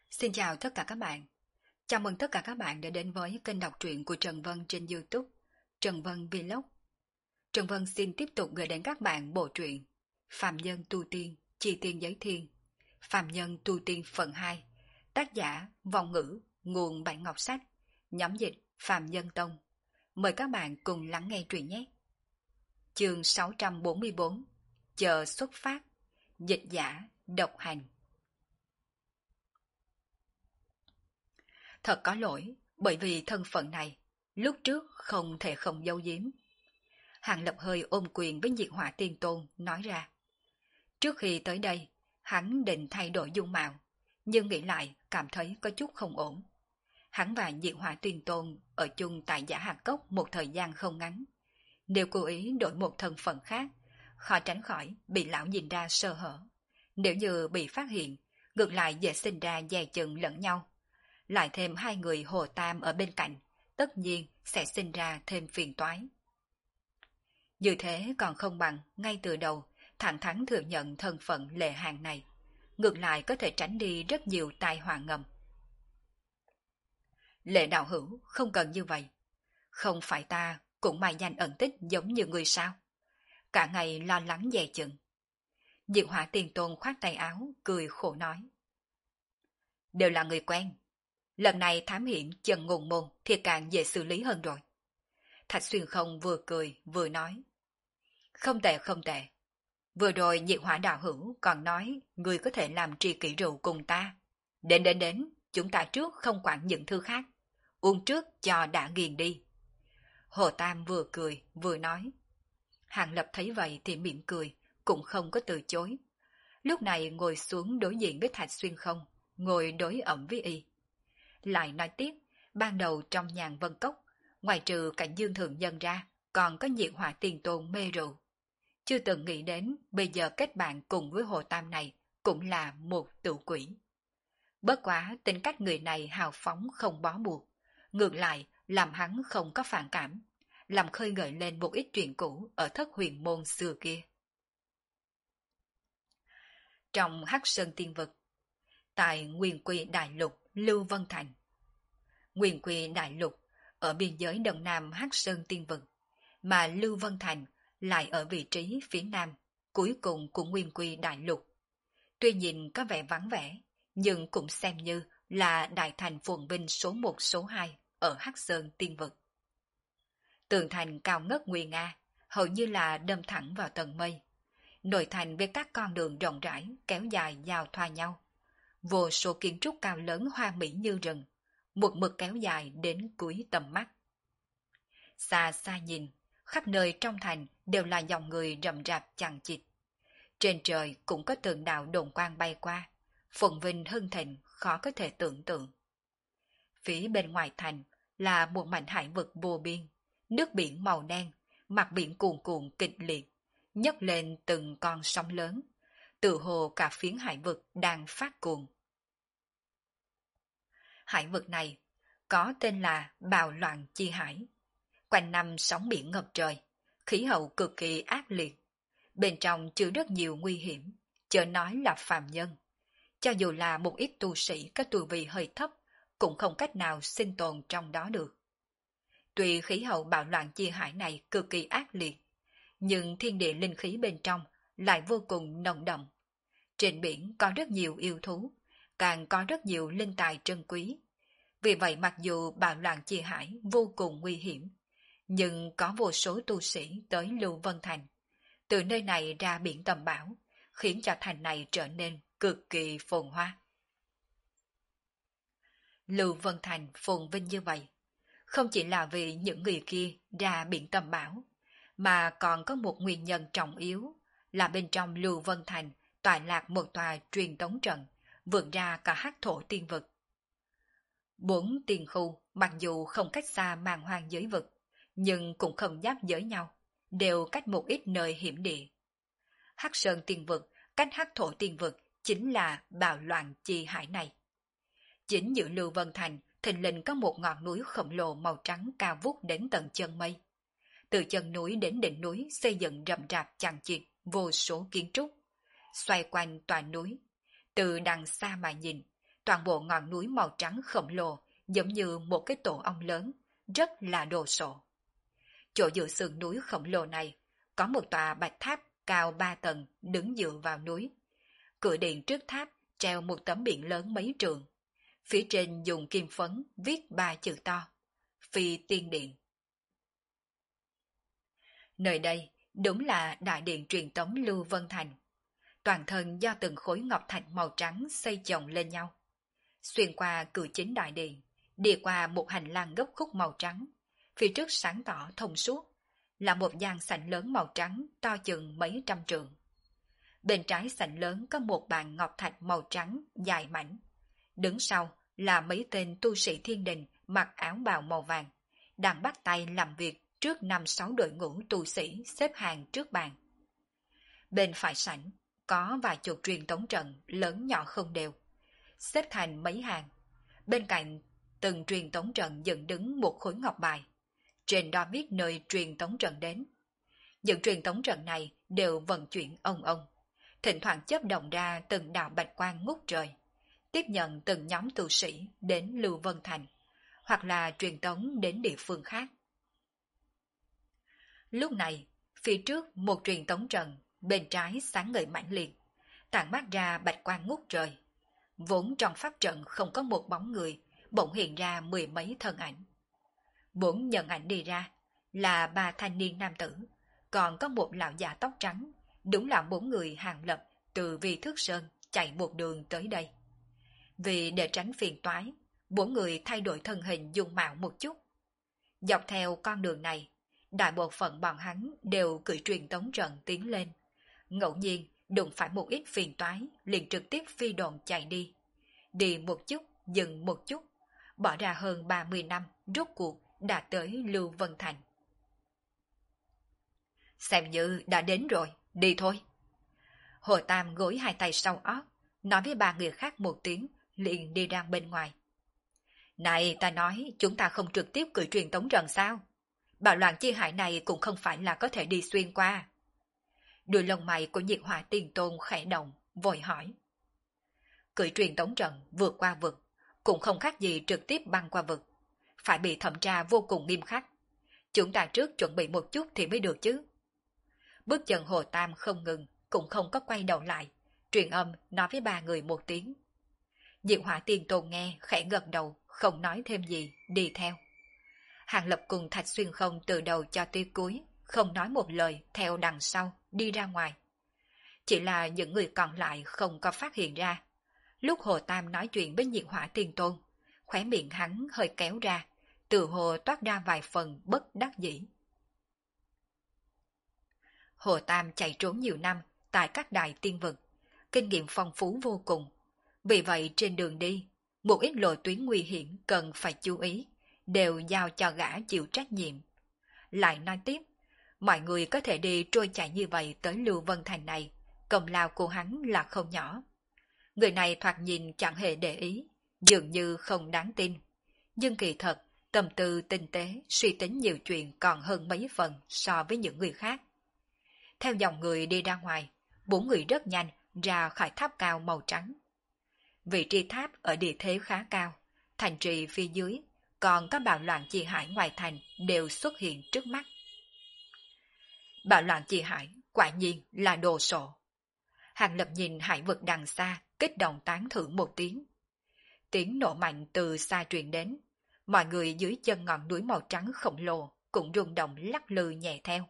Xin chào tất cả các bạn. Chào mừng tất cả các bạn đã đến với kênh đọc truyện của Trần Vân trên YouTube, Trần Vân Vlog. Trần Vân xin tiếp tục gửi đến các bạn bộ truyện Phàm Nhân Tu Tiên, Chi Tiên Giới Thiên, Phàm Nhân Tu Tiên phần 2, tác giả Vong Ngữ, nguồn Bản Ngọc Sách, nhóm dịch Phàm Nhân Tông. Mời các bạn cùng lắng nghe truyện nhé. Chương 644, chờ xuất phát, dịch giả, độc hành. Thật có lỗi, bởi vì thân phận này, lúc trước không thể không giấu giếm. Hàng Lập hơi ôm quyền với Diệt Hỏa Tiên Tôn, nói ra. Trước khi tới đây, hắn định thay đổi dung mạo, nhưng nghĩ lại cảm thấy có chút không ổn. Hắn và Diệt Hỏa Tiên Tôn ở chung tại Giả Hạc Cốc một thời gian không ngắn. Nếu cố ý đổi một thân phận khác, khó tránh khỏi bị lão nhìn ra sơ hở. Nếu như bị phát hiện, ngược lại dễ sinh ra dè chừng lẫn nhau. Lại thêm hai người Hồ Tam ở bên cạnh, tất nhiên sẽ sinh ra thêm phiền toái. Như thế còn không bằng ngay từ đầu thẳng thắn thừa nhận thân phận Lệ Hàng này, ngược lại có thể tránh đi rất nhiều tai họa ngầm. Lệ đạo hữu không cần như vậy, không phải ta cũng mài danh ẩn tích giống như người sao? Cả ngày lo lắng dè chừng. Diệu Hỏa Tiền Tôn khoát tay áo, cười khổ nói. Đều là người quen. Lần này thám hiểm Trần Ngùng Môn thì càng dễ xử lý hơn rồi. Thạch Xuyên Không vừa cười vừa nói. Không tệ không tệ. Vừa rồi Diệt Hỏa đạo hữu còn nói người có thể làm tri kỷ rượu cùng ta. Đến, chúng ta trước không quản những thứ khác. Uống trước cho đã ghiền đi. Hồ Tam vừa cười vừa nói. Hàng Lập thấy vậy thì mỉm cười, cũng không có từ chối. Lúc này ngồi xuống đối diện với Thạch Xuyên Không, ngồi đối ẩm với y. Lại nói tiếp, ban đầu trong nhàn vân cốc, ngoài trừ cảnh Dương Thượng Nhân ra, còn có Diệt Hỏa Tiền Tôn mê rượu. Chưa từng nghĩ đến bây giờ kết bạn cùng với Hồ Tam này cũng là một tự quỷ. Bất quá tính cách người này hào phóng không bó buộc, ngược lại làm hắn không có phản cảm, làm khơi gợi lên một ít chuyện cũ ở Thất Huyền Môn xưa kia. Trong Hắc Sơn Tiên Vực, tại Nguyên Quy Đại Lục, Lưu Vân Thành. Nguyên Quy Đại Lục ở biên giới đông nam Hắc Sơn Tiên Vực, mà Lưu Vân Thành lại ở vị trí phía nam, cuối cùng của Nguyên Quy Đại Lục. Tuy nhìn có vẻ vắng vẻ, nhưng cũng xem như là đại thành phồn vinh số 1 số 2 ở Hắc Sơn Tiên Vực. Tường thành cao ngất nguy nga, hầu như là đâm thẳng vào tầng mây. Nội thành với các con đường rộng rãi kéo dài giao thoa nhau. Vô số kiến trúc cao lớn hoa mỹ như rừng, một mực kéo dài đến cuối tầm mắt. Xa xa nhìn, khắp nơi trong thành đều là dòng người rậm rạp chằng chịt. Trên trời cũng có từng đạo đồn quang bay qua, phồn vinh hưng thịnh khó có thể tưởng tượng. Phía bên ngoài thành là một mảnh hải vực vô biên, nước biển màu đen, mặt biển cuồn cuộn kịch liệt, nhấc lên từng con sóng lớn, tự hồ cả phiến hải vực đang phát cuồng. Hải vực này có tên là Bào Loạn Chi Hải. Quanh năm sóng biển ngập trời, khí hậu cực kỳ ác liệt. Bên trong chứa rất nhiều nguy hiểm, chớ nói là phàm nhân. Cho dù là một ít tu sĩ có tu vi hơi thấp, cũng không cách nào sinh tồn trong đó được. Tuy khí hậu Bạo Loạn Chi Hải này cực kỳ ác liệt, nhưng thiên địa linh khí bên trong lại vô cùng nồng đậm. Trên biển có rất nhiều yêu thú, càng có rất nhiều linh tài trân quý. Vì vậy mặc dù Bạo Loạn Chi Hải vô cùng nguy hiểm, nhưng có vô số tu sĩ tới Lưu Vân Thành, từ nơi này ra biển tầm bão, khiến cho thành này trở nên cực kỳ phồn hoa. Lưu Vân Thành phồn vinh như vậy, không chỉ là vì những người kia ra biển tầm bão, mà còn có một nguyên nhân trọng yếu là bên trong Lưu Vân Thành tọa lạc một tòa truyền tống trận, vượt ra cả hắc thổ tiên vực. 4 tiên khu mặc dù không cách xa màn hoang giới vực, nhưng cũng không giáp giới nhau, đều cách một ít nơi hiểm địa. Hắc Sơn Tiên Vực cách Hắc Thổ Tiên Vực chính là Bạo Loạn Chi Hải này. Chính giữa Lưu Vân Thành thình lình có một ngọn núi khổng lồ màu trắng cao vút đến tận chân mây. Từ chân núi đến đỉnh núi xây dựng rậm rạp chằng chịt vô số kiến trúc, xoay quanh tòa núi. Từ đằng xa mà nhìn, toàn bộ ngọn núi màu trắng khổng lồ giống như một cái tổ ong lớn, rất là đồ sộ. Chỗ giữa sườn núi khổng lồ này có một tòa bạch tháp cao 3 tầng đứng dựa vào núi. Cửa điện trước tháp treo một tấm biển lớn mấy trượng. Phía trên dùng kim phấn viết 3 chữ to: Phi Tiên Điện. Nơi đây đúng là đại điện truyền tống Lưu Vân Thành. Toàn thân do từng khối ngọc thạch màu trắng xây chồng lên nhau. Xuyên qua cửa chính đại điện, đi qua một hành lang gấp khúc màu trắng. Phía trước sáng tỏ thông suốt, là một gian sảnh lớn màu trắng to chừng mấy trăm trượng. Bên trái sảnh lớn có một bàn ngọc thạch màu trắng dài mảnh. Đứng sau là mấy tên tu sĩ thiên đình mặc áo bào màu vàng, đang bắt tay làm việc trước 5-6 đội ngũ tu sĩ xếp hàng trước bàn. Bên phải sảnh có vài chục truyền tống trận lớn nhỏ không đều, xếp thành mấy hàng. Bên cạnh từng truyền tống trận dựng đứng một khối ngọc bài, trên đó viết nơi truyền tống trận đến. Những truyền tống trận này đều vận chuyển ông ông, thỉnh thoảng chớp động ra từng đạo bạch quang ngút trời, tiếp nhận từng nhóm tu sĩ đến Lưu Vân Thành, hoặc là truyền tống đến địa phương khác. Lúc này, phía trước một truyền tống trận, bên trái sáng ngời mãnh liệt, tản mát ra bạch quang ngút trời. Vốn trong pháp trận không có một bóng người, bỗng hiện ra 10 mấy thân ảnh. 4 nhân ảnh đi ra là 3 thanh niên nam tử, còn có một lão già tóc trắng, đúng là 4 người hàng lập từ Vi Thước Sơn chạy một đường tới đây. Vì để tránh phiền toái, 4 người thay đổi thân hình dung mạo một chút. Dọc theo con đường này, đại bộ phận bọn hắn đều cưỡi truyền tống trận tiến lên. Ngẫu nhiên đụng phải một ít phiền toái, liền trực tiếp phi độn chạy đi. Đi một chút, dừng một chút, bỏ ra hơn 30 năm, rốt cuộc đã tới Lưu Vân Thành. Xem như đã đến rồi, đi thôi. Hồ Tam gối hai tay sau ót, nói với 3 người khác một tiếng, liền đi ra bên ngoài. Này, ta nói chúng ta không trực tiếp cưỡi truyền tống trận sao? Bạo loạn chi hải này cũng không phải là có thể đi xuyên qua. Đuôi lông mày của Nhiệt Hỏa Tiền Tôn khẽ động, vội hỏi. Cưỡi truyền tống trận vượt qua vực, cũng không khác gì trực tiếp băng qua vực, phải bị thẩm tra vô cùng nghiêm khắc. Chúng ta trước chuẩn bị một chút thì mới được chứ. Bước chân Hồ Tam không ngừng, cũng không có quay đầu lại, truyền âm nói với 3 người một tiếng. Diệu Hỏa Tiền Tôn nghe, khẽ gật đầu, không nói thêm gì, đi theo. Hàng Lập cùng Thạch Xuyên Không từ đầu cho tới cuối, không nói một lời, theo đằng sau, đi ra ngoài. Chỉ là những người còn lại không có phát hiện ra. Lúc Hồ Tam nói chuyện với Diệu Hỏa Tiền Tôn, khóe miệng hắn hơi kéo ra, từ hồ toát ra vài phần bất đắc dĩ. Hồ Tam chạy trốn nhiều năm tại các đại tiên vực, kinh nghiệm phong phú vô cùng. Vì vậy trên đường đi, một ít lộ tuyến nguy hiểm cần phải chú ý, đều giao cho gã chịu trách nhiệm. Lại nói tiếp, mọi người có thể đi trôi chạy như vậy tới Lưu Vân Thành này, công lao của hắn là không nhỏ. Người này thoạt nhìn chẳng hề để ý, dường như không đáng tin. Nhưng kỳ thật, tâm tư tinh tế, suy tính nhiều chuyện còn hơn mấy phần so với những người khác. Theo dòng người đi ra ngoài, 4 người rất nhanh ra khỏi tháp cao màu trắng. Vị trí tháp ở địa thế khá cao, thành trì phía dưới, còn có bạo loạn chi hải ngoài thành đều xuất hiện trước mắt. Bạo loạn chi hải quả nhiên là đồ sộ. Hàng Lập nhìn hải vực đằng xa, kích động tán thưởng một tiếng. Tiếng nổ mạnh từ xa truyền đến, mọi người dưới chân ngọn núi màu trắng khổng lồ cũng rung động lắc lư nhẹ theo.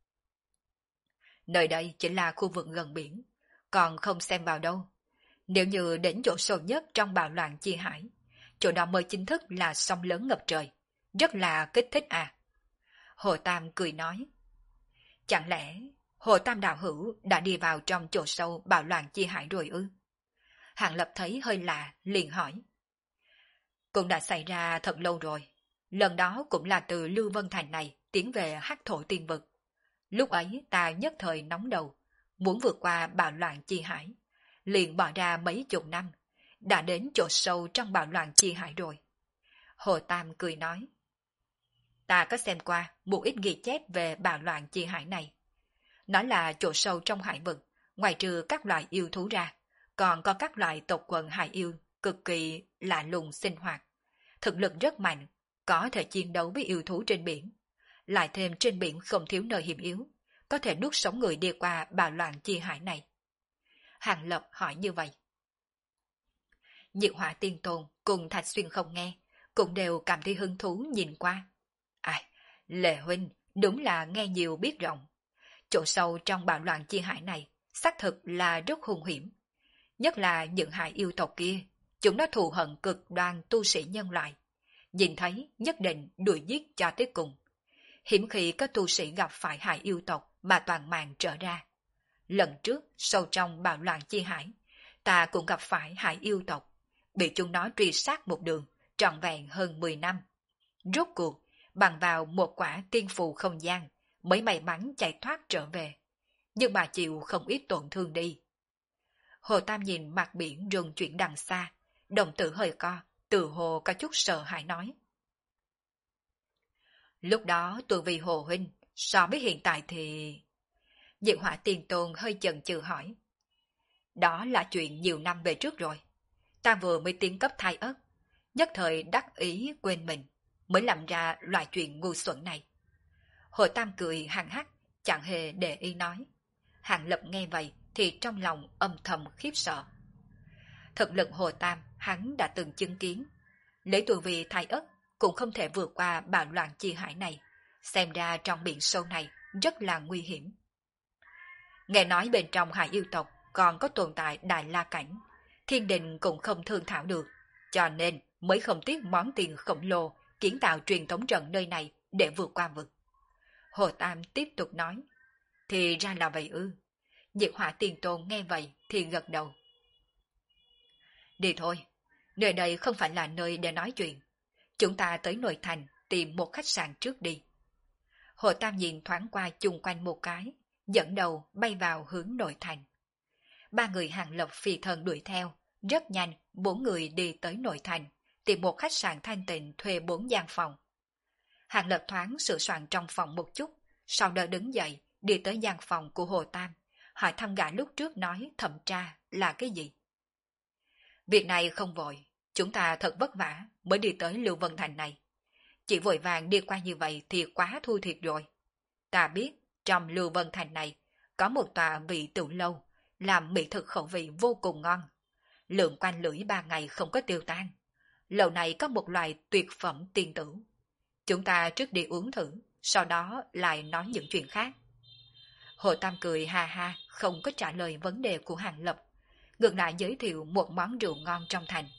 Nơi đây chính là khu vực gần biển, còn không xem vào đâu. Nếu như đến chỗ sâu nhất trong bạo loạn chi hải, chỗ đó mới chính thức là sóng lớn ngập trời, rất là kích thích à. Hồ Tam cười nói. Chẳng lẽ Hồ Tam đạo hữu đã đi vào trong chỗ sâu bạo loạn chi hải rồi ư? Hàng Lập thấy hơi lạ, liền hỏi. Cũng đã xảy ra thật lâu rồi. Lần đó cũng là từ Lưu Vân Thành này tiến về Hắc Thổ Tiên Vực. Lúc ấy ta nhất thời nóng đầu, muốn vượt qua bạo loạn chi hải, liền bỏ ra mấy chục năm, đã đến chỗ sâu trong bạo loạn chi hải rồi. Hồ Tam cười nói. Ta có xem qua một ít ghi chép về bạo loạn chi hải này. Nó là chỗ sâu trong hải vực, ngoài trừ các loại yêu thú ra, còn có các loại tộc quần hải yêu cực kỳ lạ lùng sinh hoạt, thực lực rất mạnh, có thể chiến đấu với yêu thú trên biển. Lại thêm trên biển không thiếu nơi hiểm yếu, có thể nuốt sống người đi qua bạo loạn chi hải này. Hàng Lập hỏi như vậy. Diệu Hỏa Tiên Tôn cùng Thạch Xuyên không nghe, cũng đều cảm thấy hứng thú nhìn qua. Ai, Lệ Huynh đúng là nghe nhiều biết rộng. Chỗ sâu trong bạo loạn chi hải này, xác thực là rất hung hiểm. Nhất là những hải yêu tộc kia, chúng nó thù hận cực đoan tu sĩ nhân loại. Nhìn thấy nhất định đuổi giết cho tới cùng. Hiếm khi có tu sĩ gặp phải hải yêu tộc mà toàn mạng trở ra. Lần trước, sâu trong bạo loạn chi hải, ta cũng gặp phải hải yêu tộc, bị chúng nó truy sát một đường, trọn vẹn hơn 10 năm. Rốt cuộc, bằng vào một quả tiên phù không gian, mới may mắn chạy thoát trở về. Nhưng mà chịu không ít tổn thương đi. Hồ Tam nhìn mặt biển rừng chuyển đằng xa, đồng tử hơi co, tự hồ có chút sợ hãi nói. Lúc đó tôi vì Hồ Huynh, so với hiện tại thì... Diệu Hỏa Tiền Tôn hơi chần chừ hỏi. Đó là chuyện nhiều năm về trước rồi. Ta vừa mới tiến cấp thai ất, nhất thời đắc ý quên mình, mới làm ra loại chuyện ngu xuẩn này. Hồ Tam cười hằng hắc, chẳng hề để ý nói. Hàng Lập nghe vậy thì trong lòng âm thầm khiếp sợ. Thực lực Hồ Tam hắn đã từng chứng kiến. Lấy tuổi vì thai ất cũng không thể vượt qua bạo loạn chi hải này. Xem ra trong biển sâu này rất là nguy hiểm. Nghe nói bên trong hải yêu tộc còn có tồn tại Đại La Cảnh. Thiên đình cũng không thương thảo được. Cho nên mới không tiếc món tiền khổng lồ kiến tạo truyền thống trận nơi này để vượt qua vực. Hồ Tam tiếp tục nói. Thì ra là vậy ư. Diệt Hỏa Tiền Tôn nghe vậy thì gật đầu. Đi thôi, nơi đây không phải là nơi để nói chuyện. Chúng ta tới nội thành tìm một khách sạn trước đi. Hồ Tam nhìn thoáng qua chung quanh một cái, dẫn đầu bay vào hướng nội thành. Ba người Hàng Lập phi thân đuổi theo, rất nhanh 4 người đi tới nội thành, tìm một khách sạn thanh tịnh thuê 4 gian phòng. Hàng Lập thoáng sửa soạn trong phòng một chút, sau đó đứng dậy, đi tới gian phòng của Hồ Tam, hỏi thăm gã lúc trước nói thẩm tra là cái gì. Việc này không vội, chúng ta thật vất vả mới đi tới Lưu Vân Thành này. Chỉ vội vàng đi qua như vậy thì quá thua thiệt rồi. Ta biết trong Lưu Vân Thành này có một tòa vị tiểu lâu, làm mỹ thực khẩu vị vô cùng ngon. Lượng quanh lưỡi 3 ngày không có tiêu tan. Lầu này có một loại tuyệt phẩm tiên tử. Chúng ta trước đi uống thử, sau đó lại nói những chuyện khác. Hồ Tam cười ha ha, không có trả lời vấn đề của Hàng Lập, ngược lại giới thiệu một món rượu ngon trong thành.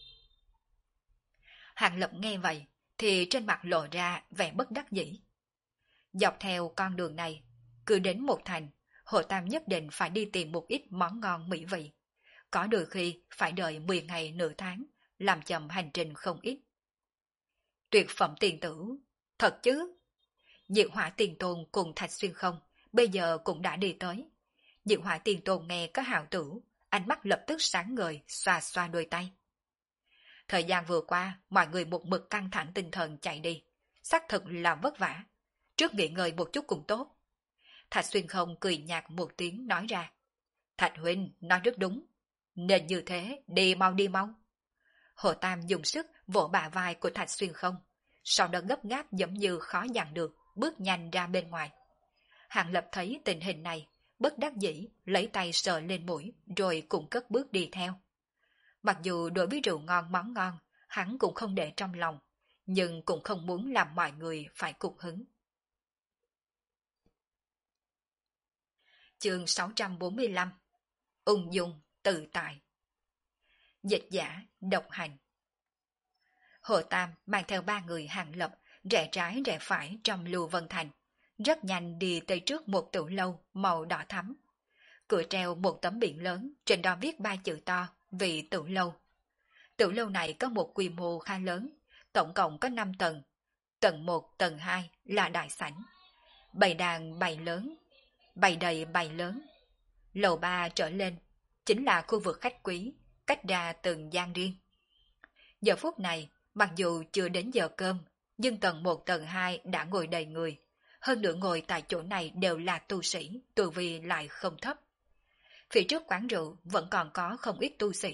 Hàng Lập nghe vậy, thì trên mặt lộ ra vẻ bất đắc dĩ. Dọc theo con đường này, cứ đến một thành, Hồ Tam nhất định phải đi tìm một ít món ngon mỹ vị. Có đôi khi phải đợi 10 ngày nửa tháng, làm chậm hành trình không ít. Tuyệt phẩm tiền tử, thật chứ? Diệu Hỏa Tiền Tôn cùng Thạch Xuyên không, bây giờ cũng đã đi tới. Diệu Hỏa Tiền Tôn nghe có hào tử, ánh mắt lập tức sáng ngời, xoa xoa đôi tay. Thời gian vừa qua, mọi người một mực căng thẳng tinh thần chạy đi, xác thực là vất vả. Trước nghỉ ngơi một chút cũng tốt. Thạch Xuyên không cười nhạt một tiếng nói ra. Thạch huynh nói rất đúng, nên như thế, đi mau đi mau. Hồ Tam dùng sức vỗ bả vai của Thạch Xuyên không, sau đó gấp gáp giống như khó dằn được, bước nhanh ra bên ngoài. Hàng Lập thấy tình hình này, bất đắc dĩ lấy tay sờ lên mũi rồi cũng cất bước đi theo. Mặc dù đối với rượu ngon món ngon, hắn cũng không để trong lòng, nhưng cũng không muốn làm mọi người phải cục hứng. Chương 645 Ung dung, tự tại. Dịch giả, độc hành. Hồ Tam mang theo 3 người Hàng Lập, rẽ trái rẽ phải trong Lưu Vân Thành, rất nhanh đi tới trước một tiểu lâu màu đỏ thắm. Cửa treo một tấm biển lớn, trên đó viết 3 chữ to, vị tiểu lâu. Tiểu lâu này có một quy mô khá lớn, tổng cộng có 5 tầng. Tầng 1, tầng 2 là đại sảnh. Bày đàn bày lớn, bày đầy bày lớn. Lầu 3 trở lên chính là khu vực khách quý, cách ra từng gian riêng. Giờ phút này, mặc dù chưa đến giờ cơm, nhưng tầng 1 tầng 2 đã ngồi đầy người. Hơn nữa ngồi tại chỗ này đều là tu sĩ, tu vi lại không thấp. Phía trước quán rượu vẫn còn có không ít tu sĩ,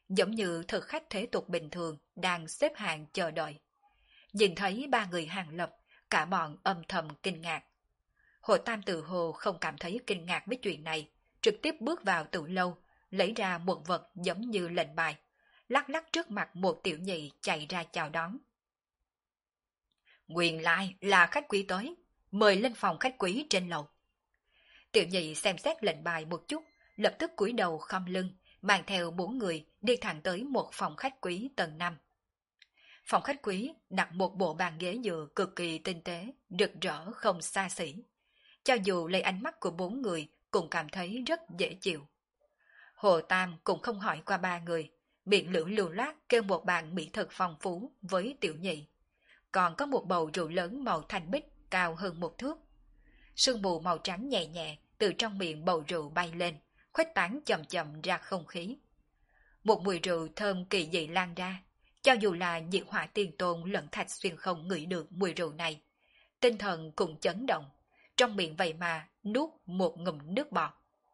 giống như thực khách thế tục bình thường đang xếp hàng chờ đợi. Nhìn thấy ba người Hàng Lập, cả bọn âm thầm kinh ngạc. Hồ Tam tự hồ không cảm thấy kinh ngạc với chuyện này, trực tiếp bước vào tủ lâu, lấy ra một vật giống như lệnh bài, lắc lắc trước mặt một tiểu nhị chạy ra chào đón. Nguyên lai là khách quý tới, mời lên phòng khách quý trên lầu. Tiểu nhị xem xét lệnh bài một chút, lập tức cúi đầu khom lưng, mang theo 4 người đi thẳng tới một phòng khách quý tầng 5. Phòng khách quý đặt một bộ bàn ghế dựa cực kỳ tinh tế, rực rỡ không xa xỉ. Cho dù lấy ánh mắt của 4 người cũng cảm thấy rất dễ chịu. Hồ Tam cũng không hỏi qua 3 người, miệng lưỡng lưu loát kêu một bàn mỹ thực phong phú với tiểu nhị. Còn có một bầu rượu lớn màu thanh bích cao hơn 1 thước. Sương mù màu trắng nhẹ nhẹ từ trong miệng bầu rượu bay lên, khuếch tán chậm chậm ra không khí. Một mùi rượu thơm kỳ dị lan ra, cho dù là Diệt Hỏa Tiền Tôn lẫn Thạch Xuyên không ngửi được mùi rượu này. Tinh thần cũng chấn động, trong miệng vậy mà nuốt một ngụm nước bọt.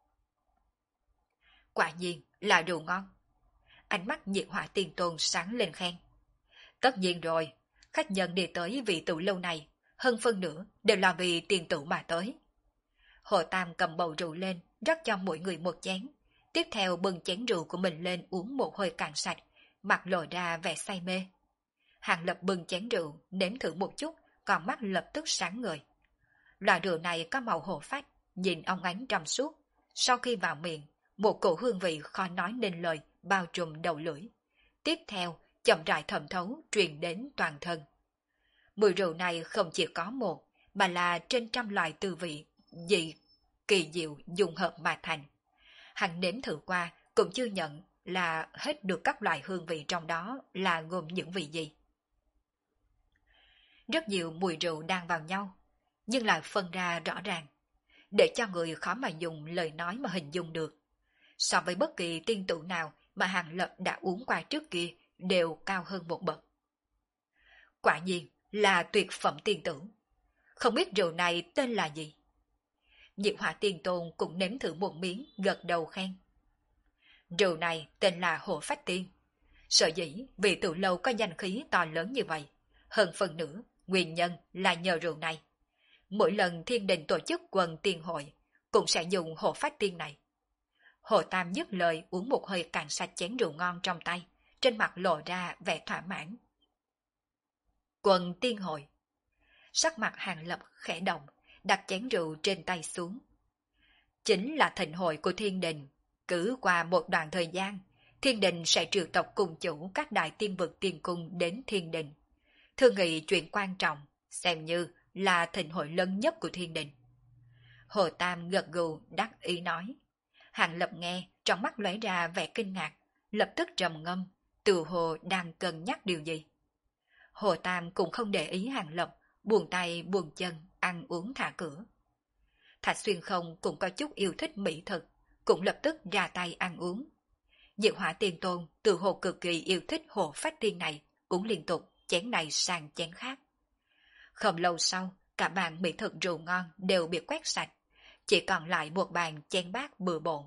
Quả nhiên là rượu ngon. Ánh mắt Diệt Hỏa Tiền Tôn sáng lên khen. Tất nhiên rồi, khách nhân đi tới vị tửu lâu này, hơn phân nửa đều là vì tiền tửu mà tới. Hồ Tam cầm bầu rượu lên, rót cho mỗi người một chén. Tiếp theo bưng chén rượu của mình lên uống một hơi cạn sạch, mặt lộ ra vẻ say mê. Hàng Lập bưng chén rượu, nếm thử một chút, còn mắt lập tức sáng ngời. Loại rượu này có màu hổ phách, nhìn óng ánh trong suốt. Sau khi vào miệng, một cổ hương vị khó nói nên lời bao trùm đầu lưỡi. Tiếp theo, chậm rãi thẩm thấu truyền đến toàn thân. Mùi rượu này không chỉ có một, mà là trên trăm loại tư vị dị kỳ diệu dùng hợp mà thành. Hắn nếm thử qua cũng chưa nhận là hết được các loại hương vị trong đó là gồm những vị gì. Rất nhiều mùi rượu đang vào nhau, nhưng lại phân ra rõ ràng, để cho người khó mà dùng lời nói mà hình dung được. So với bất kỳ tiên tụ nào mà Hàng Lập đã uống qua trước kia đều cao hơn một bậc. Quả nhiên là tuyệt phẩm tiên tử. Không biết rượu này tên là gì? Diệt Hỏa Tiền Tôn cũng nếm thử một miếng, gật đầu khen. Rượu này tên là Hổ Phách Tiên. Sở dĩ vì từ lâu có danh khí to lớn như vậy, hơn phần nữa, nguyên nhân là nhờ rượu này. Mỗi lần thiên đình tổ chức quần tiên hội, cũng sẽ dùng Hổ Phách Tiên này. Hồ Tam dứt lời uống một hơi cạn sạch chén rượu ngon trong tay, trên mặt lộ ra vẻ thỏa mãn. Quần tiên hội. Sắc mặt Hàng Lập khẽ động, đặt chén rượu trên tay xuống. Chính là thịnh hội của thiên đình. Cứ qua một đoạn thời gian, thiên đình sẽ triệu tập cùng chủ các đại tiên vực tiên cung đến thiên đình. Thương nghị chuyện quan trọng, xem như là thịnh hội lớn nhất của thiên đình. Hồ Tam gật gù đắc ý nói. Hàng Lập nghe, trong mắt lóe ra vẻ kinh ngạc, lập tức trầm ngâm, tự hồ đang cân nhắc điều gì. Hồ Tam cũng không để ý Hàng Lập, buông tay buông chân, ăn uống thả cửa. Thạch Xuyên không cũng có chút yêu thích mỹ thực, cũng lập tức ra tay ăn uống. Diệt Hỏa Tiền Tôn tự hồ cực kỳ yêu thích Hổ Phách Tiên này, uống liên tục chén này sang chén khác. Không lâu sau, cả bàn mỹ thực rượu ngon đều bị quét sạch, chỉ còn lại một bàn chén bát bừa bộn.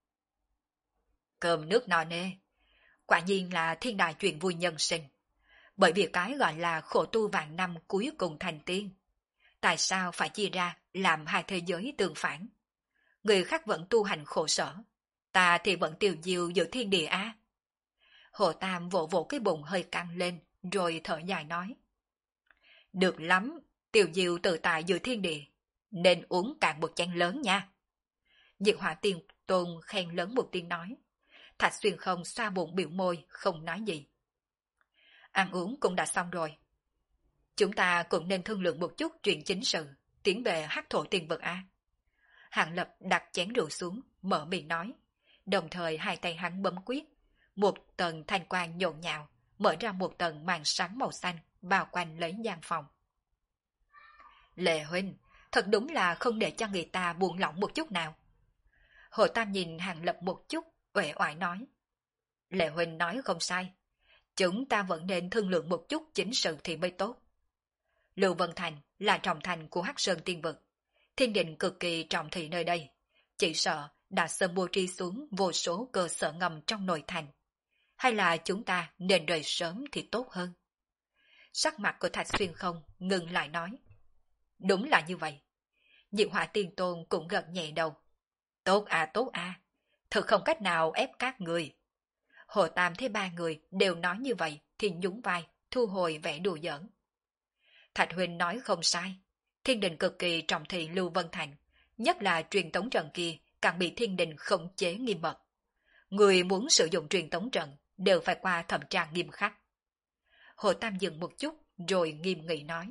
Cơm nước no nê, quả nhiên là thiên đại chuyện vui nhân sinh. Bởi vì cái gọi là khổ tu vạn năm cuối cùng thành tiên. Tại sao phải chia ra làm hai thế giới tương phản? Người khác vẫn tu hành khổ sở, ta thì vẫn tiêu diêu giữa thiên địa á. Hồ Tam vỗ vỗ cái bụng hơi căng lên, rồi thở dài nói. Được lắm, tiêu diêu tự tại giữa thiên địa, nên uống cạn một chén lớn nha. Diệt Hỏa Tiền Tôn khen lớn một tiếng nói. Thạch Xuyên không xoa bụng biểu môi, không nói gì. Ăn uống cũng đã xong rồi. Chúng ta cũng nên thương lượng một chút chuyện chính sự, tiến về hắc thổ tiên vực a. Hàng Lập đặt chén rượu xuống, mở miệng nói. Đồng thời hai tay hắn bấm quyết. Một tầng thanh quang nhộn nhạo, mở ra một tầng màn sáng màu xanh, bao quanh lấy gian phòng. Lệ huynh, thật đúng là không để cho người ta buông lỏng một chút nào. Hồ Tam nhìn Hàng Lập một chút, uể oải nói. Lệ huynh nói không sai. Chúng ta vẫn nên thương lượng một chút chính sự thì mới tốt. Lưu Vân Thành là trọng thành của Hắc Sơn Tiên Vực. Thiên đình cực kỳ trọng thị nơi đây. Chỉ sợ đã sớm bố trí xuống vô số cơ sở ngầm trong nội thành. hay là chúng ta nên rời sớm thì tốt hơn? Sắc mặt của Thạch Xuyên không ngừng lại nói. Đúng là như vậy. Diệu Hỏa Tiên Tôn cũng gật nhẹ đầu. Tốt à, thật không cách nào ép các người. Hồ Tam thấy ba người đều nói như vậy thì nhún vai, thu hồi vẻ đùa giỡn. Thạch Huynh nói không sai, thiên đình cực kỳ trọng thị Lưu Vân Thành, nhất là truyền tống trận kia càng bị thiên đình khống chế nghiêm mật. Người muốn sử dụng truyền tống trận đều phải qua thẩm tra nghiêm khắc. Hồ Tam dừng một chút rồi nghiêm nghị nói.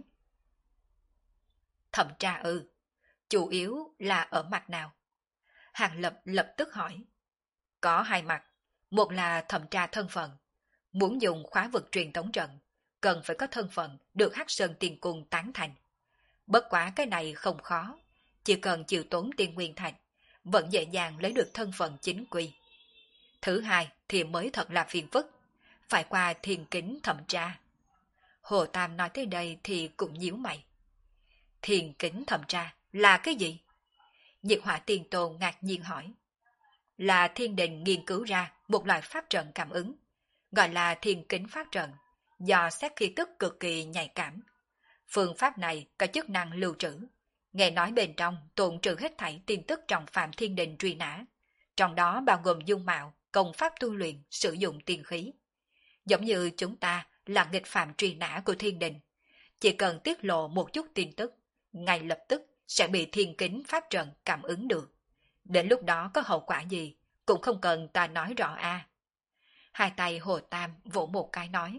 Thẩm tra ư, chủ yếu là ở mặt nào? Hàng Lập lập tức hỏi. Có hai mặt, một là thẩm tra thân phận. Muốn dùng khóa vực truyền tống trận, cần phải có thân phận được Hắc Sơn Tiên Cung tán thành. Bất quá cái này không khó, chỉ cần chịu tốn tiên nguyên thạch, vẫn dễ dàng lấy được thân phận chính quy. Thứ hai thì mới thật là phiền phức, phải qua thiên kính thẩm tra. Hồ Tam nói tới đây thì cũng nhíu mày. Thiên kính thẩm tra là cái gì? Diệt Hỏa Tiên Tôn ngạc nhiên hỏi. Là thiên đình nghiên cứu ra một loại pháp trận cảm ứng, gọi là thiên kính pháp trận, do xét khí tức cực kỳ nhạy cảm. Phương pháp này có chức năng lưu trữ, nghe nói bên trong tồn trữ hết thảy tin tức trong phạm thiên đình truy nã, trong đó bao gồm dung mạo, công pháp tu luyện, sử dụng tiên khí. Giống như chúng ta là nghịch phạm truy nã của thiên đình, chỉ cần tiết lộ một chút tin tức, ngay lập tức sẽ bị thiên kính pháp trận cảm ứng được. Đến lúc đó có hậu quả gì, cũng không cần ta nói rõ a. Hai tay Hồ Tam vỗ một cái nói.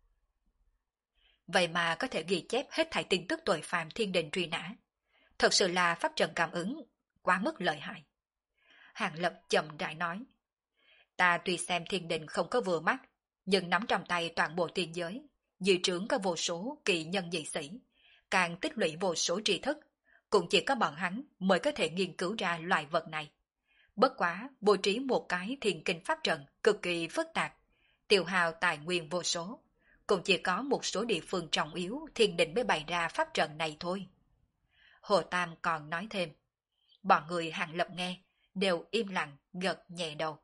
Vậy mà có thể ghi chép hết thảy tin tức tội phạm thiên đình truy nã. Thật sự là pháp trận cảm ứng, quá mức lợi hại. Hàng Lập chậm rãi nói. Ta tuy xem thiên đình không có vừa mắt, nhưng nắm trong tay toàn bộ tiên giới, dự trướng có vô số kỳ nhân dị sĩ, càng tích lũy vô số tri thức, cũng chỉ có bọn hắn mới có thể nghiên cứu ra loại vật này. Bất quá, bố trí một cái thiền kinh pháp trận cực kỳ phức tạp, tiêu hao tài nguyên vô số, cũng chỉ có một số địa phương trọng yếu thiên định mới bày ra pháp trận này thôi. Hồ Tam còn nói thêm. Bọn người Hàng Lập nghe, đều im lặng gật nhẹ đầu.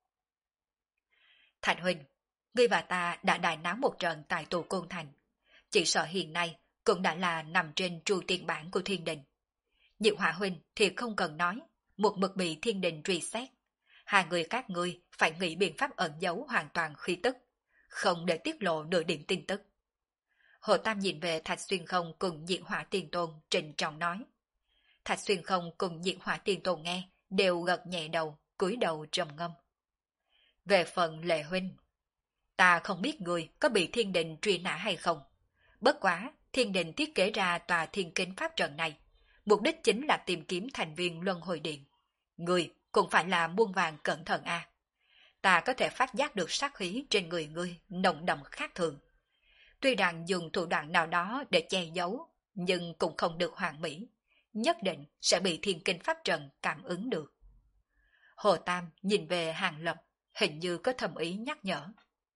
Thành Huynh, ngươi và ta đã đại náo một trận tại tù Côn Thành. Chỉ sợ hiện nay cũng đã là nằm trên tru tiền bản của thiên đình. Diệu Hỏa Huynh thì không cần nói, một mực bị thiên đình truy xét. Hai người các ngươi phải nghĩ biện pháp ẩn giấu hoàn toàn khí tức, không để tiết lộ nửa điểm tin tức. Hồ Tam nhìn về Thạch Xuyên Không cùng Diệu Hỏa Tiên Tôn trịnh trọng nói. Thạch Xuyên Không cùng Diệu Hỏa Tiên Tôn nghe, đều gật nhẹ đầu, cúi đầu trầm ngâm. Về phần Lệ Huynh, ta không biết người có bị thiên đình truy nã hay không. Bất quá, thiên đình thiết kế ra tòa thiên kính pháp trận này, mục đích chính là tìm kiếm thành viên luân hồi điện. Người cũng phải là muôn vàng cẩn thận a. Ta có thể phát giác được sát khí trên người ngươi nồng đậm khác thường. Tuy rằng dùng thủ đoạn nào đó để che giấu, nhưng cũng không được hoàn mỹ, nhất định sẽ bị thiên kinh pháp trận cảm ứng được. Hồ Tam nhìn về Hàng Lập, hình như có thầm ý nhắc nhở.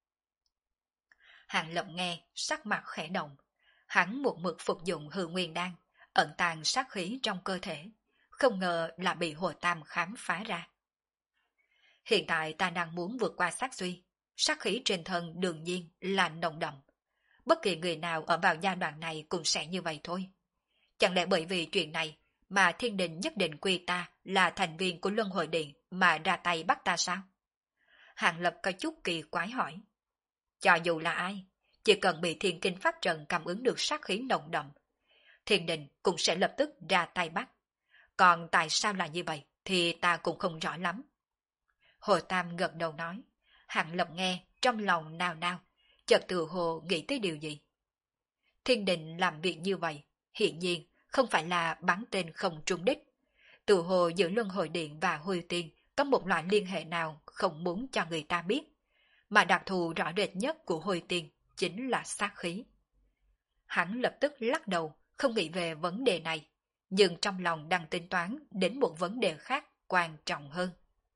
Hàng Lập nghe, sắc mặt khẽ động. Hắn một mực phục dụng hư nguyên đan, ẩn tàng sát khí trong cơ thể, không ngờ là bị Hồ Tam khám phá ra. Hiện tại ta đang muốn vượt qua sát suy, sát khí trên thân đương nhiên là nồng đậm. Bất kỳ người nào ở vào giai đoạn này cũng sẽ như vậy thôi. Chẳng lẽ bởi vì chuyện này mà thiên đình nhất định quy ta là thành viên của Luân Hồi Điện mà ra tay bắt ta sao? Hàng Lập có chút kỳ quái hỏi. Cho dù là ai, chỉ cần bị thiên kinh pháp trận cảm ứng được sát khí nồng đậm, thiên đình cũng sẽ lập tức ra tay bắt. Còn tại sao là như vậy thì ta cũng không rõ lắm. Hồ Tam gật đầu nói. Hàng Lập nghe trong lòng nao nao, chợt tự hồ nghĩ tới điều gì. Thiên đình làm việc như vậy, hiện nhiên không phải là bắn tên không trúng đích. Tự hồ giữa Luân Hồi Điện và Hồi Tiên có một loại liên hệ nào không muốn cho người ta biết, mà đặc thù rõ rệt nhất của Hồi Tiên chính là sát khí. Hắn lập tức lắc đầu, không nghĩ về vấn đề này, nhưng trong lòng đang tính toán đến một vấn đề khác quan trọng hơn.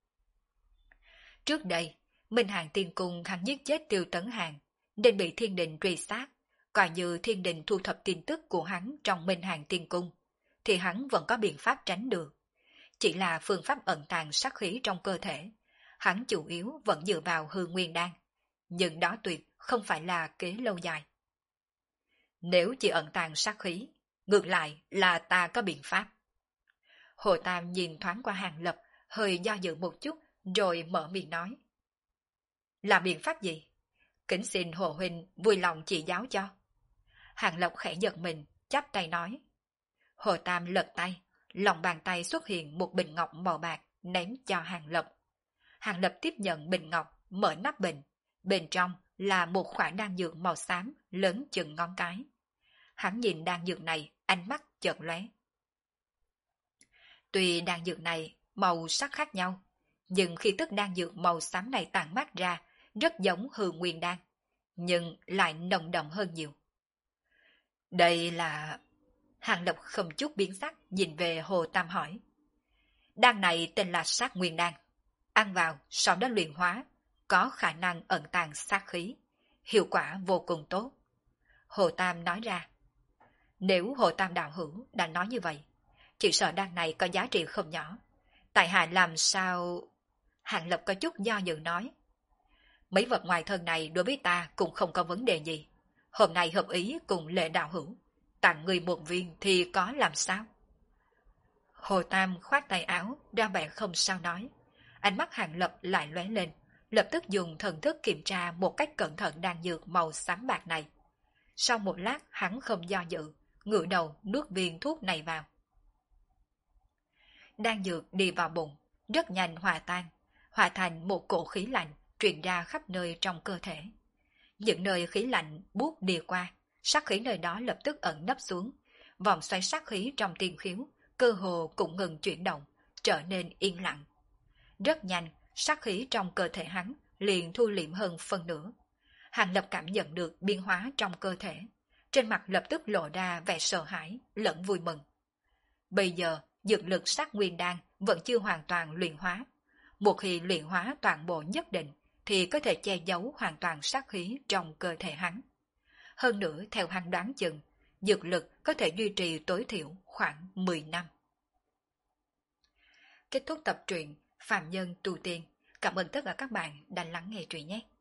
Trước đây, Minh Hàng Tiên Cung hắn giết chết Tiêu Tấn Hàng, nên bị thiên đình truy sát, coi như thiên đình thu thập tin tức của hắn trong Minh Hàng Tiên Cung, thì hắn vẫn có biện pháp tránh được. Chỉ là phương pháp ẩn tàng sát khí trong cơ thể, hắn chủ yếu vẫn dựa vào hư nguyên đan, nhưng đó tuyệt không phải là kế lâu dài. Nếu chỉ ẩn tàng sát khí, ngược lại là ta có biện pháp. Hồ Tam nhìn thoáng qua Hàng Lập, hơi do dự một chút, rồi mở miệng nói. Là biện pháp gì? Kính xin Hồ Huynh vui lòng chỉ giáo cho. Hàng Lập khẽ giật mình, chắp tay nói. Hồ Tam lật tay, lòng bàn tay xuất hiện một bình ngọc màu bạc, ném cho Hàng Lập. Hàng Lập tiếp nhận bình ngọc, mở nắp bình. Bên trong là một khoản đan dược màu xám, lớn chừng ngón cái. Hắn nhìn đan dược này, ánh mắt chợt lóe. Tuy đan dược này màu sắc khác nhau, nhưng khi tức đan dược màu xám này tản mát ra, rất giống hư nguyên đan, nhưng lại nồng đậm hơn nhiều. Đây là... Hàng Lập không chút biến sắc nhìn về Hồ Tam hỏi. Đan này tên là sát nguyên đan. Ăn vào sau đó luyện hóa, có khả năng ẩn tàng sát khí. Hiệu quả vô cùng tốt. Hồ Tam nói ra. Nếu Hồ Tam đạo hữu đã nói như vậy, chỉ sợ đan này có giá trị không nhỏ. Tại hạ làm sao... Hàng Lập có chút do dự nói. Mấy vật ngoài thân này đối với ta cũng không có vấn đề gì. Hôm nay hợp ý cùng Lệ đạo hữu. Tặng người một viên thì có làm sao? Hồ Tam khoát tay áo, ra vẻ không sao nói. Ánh mắt Hàng Lập lại lóe lên, lập tức dùng thần thức kiểm tra một cách cẩn thận đan dược màu xám bạc này. Sau một lát hắn không do dự, ngửa đầu nuốt viên thuốc này vào. Đan dược đi vào bụng, rất nhanh hòa tan, hòa thành một cổ khí lạnh truyền ra khắp nơi trong cơ thể. Những nơi khí lạnh buốt đi qua, sát khí nơi đó lập tức ẩn nấp xuống, vòng xoay sát khí trong tiên khiếu, cơ hồ cũng ngừng chuyển động, trở nên yên lặng. Rất nhanh, sát khí trong cơ thể hắn liền thu liệm hơn phân nửa. Hàng Lập cảm nhận được biến hóa trong cơ thể, trên mặt lập tức lộ ra vẻ sợ hãi lẫn vui mừng. Bây giờ, dược lực sát nguyên đan vẫn chưa hoàn toàn luyện hóa. Một khi luyện hóa toàn bộ nhất định, thì có thể che giấu hoàn toàn sát khí trong cơ thể hắn. Hơn nữa, theo hắn đoán chừng, dược lực có thể duy trì tối thiểu khoảng 10 năm. Kết thúc tập truyện Phàm Nhân Tu Tiên. Cảm ơn tất cả các bạn đã lắng nghe truyện nhé.